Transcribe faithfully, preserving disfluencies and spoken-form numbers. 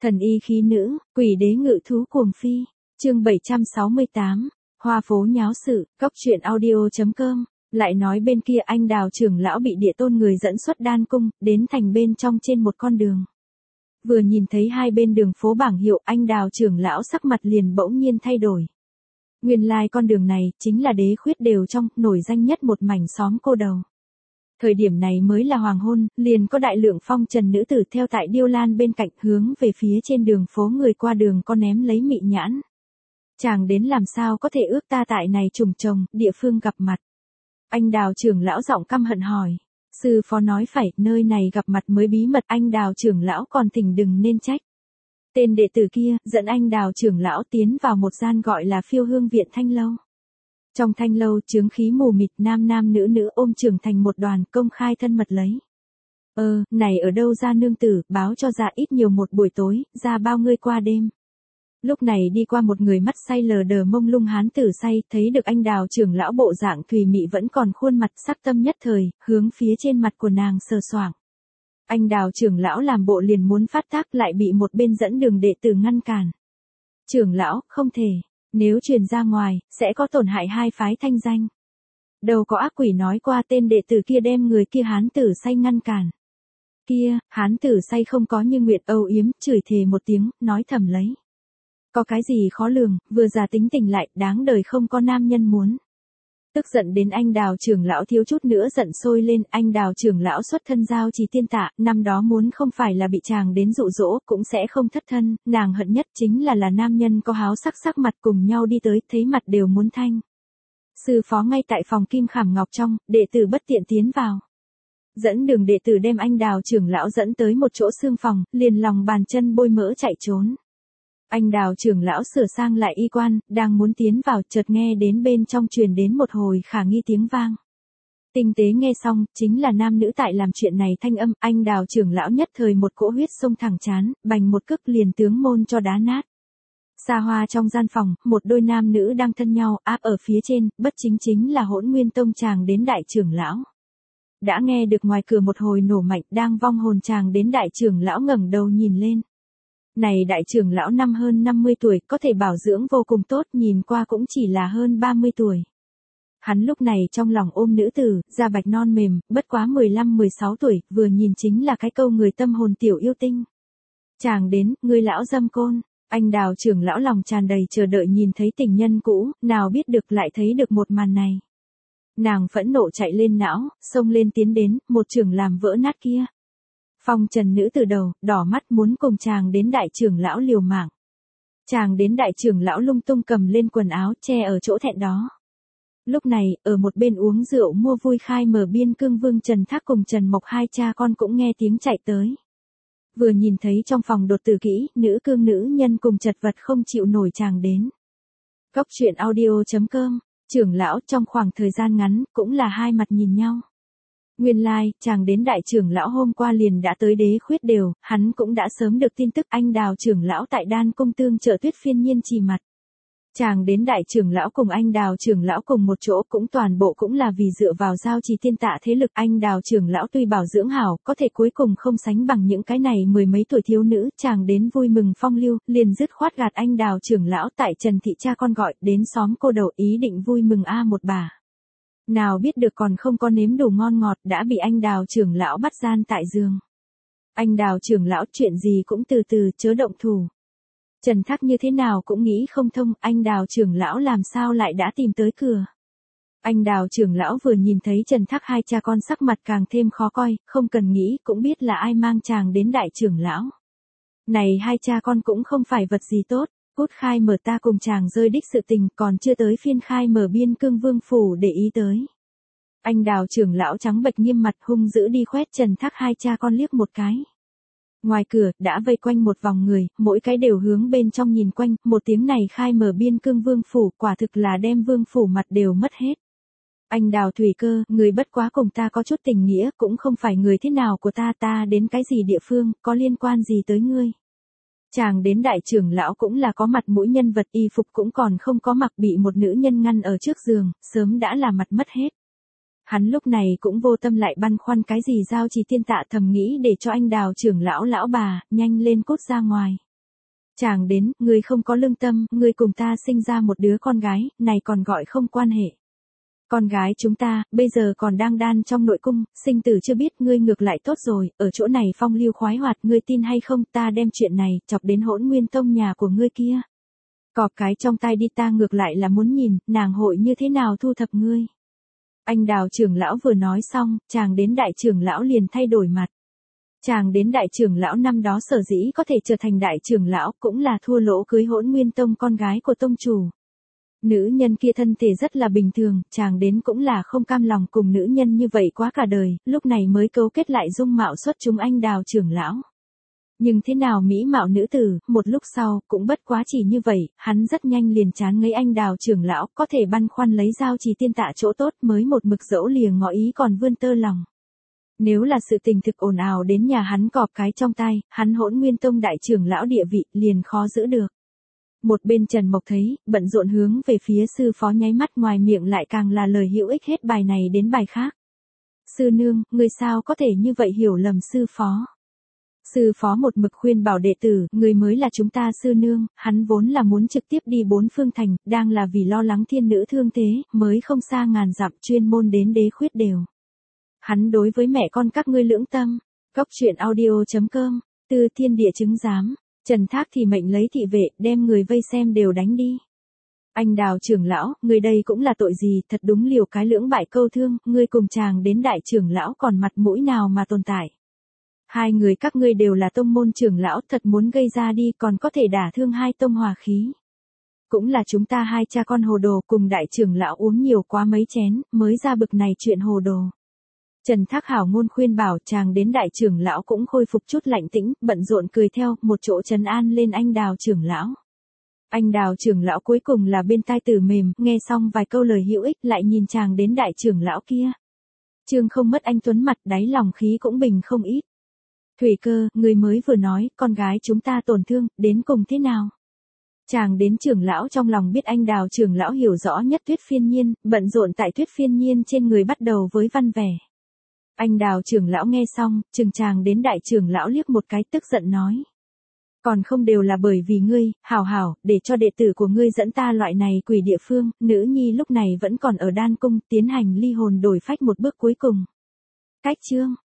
Thần y khí nữ, quỷ đế ngự thú cuồng phi. Chương bảy trăm sáu mươi tám, Hoa phố nháo sự, cóc truyện audio.com. Lại nói bên kia anh Đào trưởng lão bị địa tôn người dẫn xuất đan cung, đến thành bên trong trên một con đường. Vừa nhìn thấy hai bên đường phố bảng hiệu, anh Đào trưởng lão sắc mặt liền bỗng nhiên thay đổi. Nguyên lai con đường này, chính là đế khuyết đều trong, nổi danh nhất một mảnh xóm cô đầu. Thời điểm này mới là hoàng hôn, liền có đại lượng phong trần nữ tử theo tại điêu lan bên cạnh hướng về phía trên đường phố người qua đường có ném lấy mị nhãn. Chàng đến làm sao có thể ước ta tại này trùng trồng, địa phương gặp mặt. Anh Đào trưởng lão giọng căm hận hỏi. Sư phó nói phải, nơi này gặp mặt mới bí mật, anh Đào trưởng lão còn thỉnh đừng nên trách. Tên đệ tử kia, dẫn anh Đào trưởng lão tiến vào một gian gọi là Phiêu Hương Viện Thanh Lâu. Trong thanh lâu chướng khí mù mịt, nam nam nữ nữ ôm trưởng thành một đoàn, công khai thân mật lấy. Ơ, này ở đâu ra nương tử, báo cho ra ít nhiều một buổi tối, ra bao ngươi qua đêm. Lúc này đi qua một người mắt say lờ đờ mông lung hán tử say, thấy được anh Đào trưởng lão bộ dạng thùy mị vẫn còn khuôn mặt sắc tâm nhất thời, hướng phía trên mặt của nàng sờ soạng. Anh Đào trưởng lão làm bộ liền muốn phát tác, lại bị một bên dẫn đường đệ tử ngăn cản. Trưởng lão, không thể, nếu truyền ra ngoài, sẽ có tổn hại hai phái thanh danh. Đâu có ác quỷ nói qua tên đệ tử kia đem người kia hán tử say ngăn cản. Kia, hán tử say không có như nguyện âu yếm, chửi thề một tiếng, nói thầm lấy. Có cái gì khó lường, vừa già tính tình lại, đáng đời không có nam nhân muốn. Tức giận đến anh Đào trưởng lão thiếu chút nữa giận sôi lên, anh Đào trưởng lão xuất thân giao trì tiên tạ, năm đó muốn không phải là bị chàng đến dụ dỗ, cũng sẽ không thất thân, nàng hận nhất chính là là nam nhân có háo sắc sắc mặt cùng nhau đi tới, thấy mặt đều muốn thanh. Sư phó ngay tại phòng kim khảm ngọc trong, đệ tử bất tiện tiến vào. Dẫn đường đệ tử đem anh Đào trưởng lão dẫn tới một chỗ xương phòng, liền lòng bàn chân bôi mỡ chạy trốn. Anh Đào trưởng lão sửa sang lại y quan, đang muốn tiến vào, chợt nghe đến bên trong truyền đến một hồi khả nghi tiếng vang. Tinh tế nghe xong, chính là nam nữ tại làm chuyện này thanh âm, anh Đào trưởng lão nhất thời một cỗ huyết xông thẳng chán, bành một cước liền tướng môn cho đá nát. Xa hoa trong gian phòng, một đôi nam nữ đang thân nhau, áp ở phía trên, bất chính chính là Hỗn Nguyên Tông chàng đến đại trưởng lão. Đã nghe được ngoài cửa một hồi nổ mạnh, đang vong hồn chàng đến đại trưởng lão ngẩng đầu nhìn lên. Này đại trưởng lão năm hơn năm mươi tuổi, có thể bảo dưỡng vô cùng tốt, nhìn qua cũng chỉ là hơn ba mươi tuổi. Hắn lúc này trong lòng ôm nữ tử, da bạch non mềm, bất quá mười lăm mười sáu tuổi, vừa nhìn chính là cái câu người tâm hồn tiểu yêu tinh. Chàng đến, người lão dâm côn, anh Đào trưởng lão lòng tràn đầy chờ đợi nhìn thấy tình nhân cũ, nào biết được lại thấy được một màn này. Nàng phẫn nộ chạy lên não, xông lên tiến đến, một trường làm vỡ nát kia. Phong trần nữ từ đầu, đỏ mắt muốn cùng chàng đến đại trưởng lão liều mạng. Chàng đến đại trưởng lão lung tung cầm lên quần áo che ở chỗ thẹn đó. Lúc này, ở một bên uống rượu mua vui khai mở biên cương vương Trần Thác cùng Trần Mộc hai cha con cũng nghe tiếng chạy tới. Vừa nhìn thấy trong phòng đột tử kỹ, nữ cương nữ nhân cùng chật vật không chịu nổi chàng đến. Cóc truyện audio.com, trưởng lão trong khoảng thời gian ngắn, cũng là hai mặt nhìn nhau. Nguyên lai, like, chàng đến đại trưởng lão hôm qua liền đã tới đế khuyết đều, hắn cũng đã sớm được tin tức anh Đào trưởng lão tại đan cung tương trợ Tuyết Phiên Nhiên trì mặt. Chàng đến đại trưởng lão cùng anh Đào trưởng lão cùng một chỗ cũng toàn bộ cũng là vì dựa vào giao trì tiên tạ thế lực. Anh Đào trưởng lão tuy bảo dưỡng hảo, có thể cuối cùng không sánh bằng những cái này mười mấy tuổi thiếu nữ. Chàng đến vui mừng phong lưu, liền dứt khoát gạt anh Đào trưởng lão tại Trần thị cha con gọi đến xóm cô đầu ý định vui mừng a một bà. Nào biết được còn không có nếm đủ ngon ngọt đã bị anh Đào trưởng lão bắt gian tại giường. Anh Đào trưởng lão chuyện gì cũng từ từ chớ động thủ. Trần Thác như thế nào cũng nghĩ không thông, anh Đào trưởng lão làm sao lại đã tìm tới cửa. Anh Đào trưởng lão vừa nhìn thấy Trần Thác hai cha con sắc mặt càng thêm khó coi, không cần nghĩ cũng biết là ai mang chàng đến đại trưởng lão. Này hai cha con cũng không phải vật gì tốt. Cút khai mở ta cùng chàng rơi đích sự tình, còn chưa tới phiên khai mở biên cương vương phủ để ý tới. Anh Đào trưởng lão trắng bệch nghiêm mặt hung dữ đi khoét Trần Thác hai cha con liếc một cái. Ngoài cửa, đã vây quanh một vòng người, mỗi cái đều hướng bên trong nhìn quanh, một tiếng này khai mở biên cương vương phủ, quả thực là đem vương phủ mặt đều mất hết. Anh Đào Thủy Cơ, người bất quá cùng ta có chút tình nghĩa, cũng không phải người thế nào của ta, ta đến cái gì địa phương, có liên quan gì tới ngươi. Chàng đến đại trưởng lão cũng là có mặt mũi nhân vật, y phục cũng còn không có mặc, bị một nữ nhân ngăn ở trước giường, sớm đã là mặt mất hết. Hắn lúc này cũng vô tâm lại băn khoăn cái gì giao trì tiên tạ, thầm nghĩ để cho anh Đào trưởng lão lão bà, nhanh lên cút ra ngoài. Chàng đến, ngươi không có lương tâm, ngươi cùng ta sinh ra một đứa con gái, này còn gọi không quan hệ. Con gái chúng ta, bây giờ còn đang đan trong nội cung, sinh tử chưa biết, ngươi ngược lại tốt rồi, ở chỗ này phong lưu khoái hoạt, ngươi tin hay không, ta đem chuyện này, chọc đến Hỗn Nguyên Tông nhà của ngươi kia. Cọp cái trong tay đi, ta ngược lại là muốn nhìn, nàng hội như thế nào thu thập ngươi. Anh Đào trưởng lão vừa nói xong, chàng đến đại trưởng lão liền thay đổi mặt. Chàng đến đại trưởng lão năm đó sở dĩ có thể trở thành đại trưởng lão cũng là thua lỗ cưới Hỗn Nguyên Tông con gái của tông chủ. Nữ nhân kia thân thể rất là bình thường, chàng đến cũng là không cam lòng cùng nữ nhân như vậy quá cả đời, lúc này mới cấu kết lại dung mạo xuất chúng anh Đào trưởng lão. Nhưng thế nào mỹ mạo nữ tử, một lúc sau, cũng bất quá chỉ như vậy, hắn rất nhanh liền chán ngấy anh Đào trưởng lão, có thể băn khoăn lấy giao trì tiên tạ chỗ tốt mới một mực dẫu lìa ngỏ ý còn vươn tơ lòng. Nếu là sự tình thực ồn ào đến nhà hắn cọp cái trong tay, hắn Hỗn Nguyên Tông đại trưởng lão địa vị liền khó giữ được. Một bên Trần Mộc thấy, bận rộn hướng về phía sư phó nháy mắt, ngoài miệng lại càng là lời hữu ích hết bài này đến bài khác. Sư nương, người sao có thể như vậy hiểu lầm sư phó. Sư phó một mực khuyên bảo đệ tử, người mới là chúng ta sư nương, hắn vốn là muốn trực tiếp đi bốn phương thành, đang là vì lo lắng thiên nữ thương thế, mới không xa ngàn dặm chuyên môn đến đế khuyết đều. Hắn đối với mẹ con các ngươi lưỡng tâm. Cốc truyện audio chấm com, Tư Thiên Địa chứng giám, Trần Thác thì mệnh lấy thị vệ, đem người vây xem đều đánh đi. Anh Đào trưởng lão, người đây cũng là tội gì, thật đúng liều cái lưỡng bại câu thương, ngươi cùng chàng đến đại trưởng lão còn mặt mũi nào mà tồn tại. Hai người các ngươi đều là tông môn trưởng lão, thật muốn gây ra đi còn có thể đả thương hai tông hòa khí. Cũng là chúng ta hai cha con hồ đồ cùng đại trưởng lão uống nhiều quá mấy chén, mới ra bực này chuyện hồ đồ. Trần Thác hảo ngôn khuyên bảo, chàng đến đại trưởng lão cũng khôi phục chút lạnh tĩnh, bận rộn cười theo, một chỗ trấn an lên anh Đào trưởng lão. Anh Đào trưởng lão cuối cùng là bên tai tử mềm, nghe xong vài câu lời hữu ích lại nhìn chàng đến đại trưởng lão kia. Trương không mất anh tuấn mặt, đáy lòng khí cũng bình không ít. Thủy Cơ, người mới vừa nói, con gái chúng ta tổn thương, đến cùng thế nào? Chàng đến trưởng lão trong lòng biết anh Đào trưởng lão hiểu rõ nhất Tuyết Phiên Nhiên, bận rộn tại Tuyết Phiên Nhiên trên người bắt đầu với văn vẻ. Anh Đào trưởng lão nghe xong, chừng chàng đến đại trưởng lão liếc một cái tức giận nói. Còn không đều là bởi vì ngươi, hảo hảo, để cho đệ tử của ngươi dẫn ta loại này quỷ địa phương, nữ nhi lúc này vẫn còn ở đan cung, tiến hành ly hồn đổi phách một bước cuối cùng. Cách chương.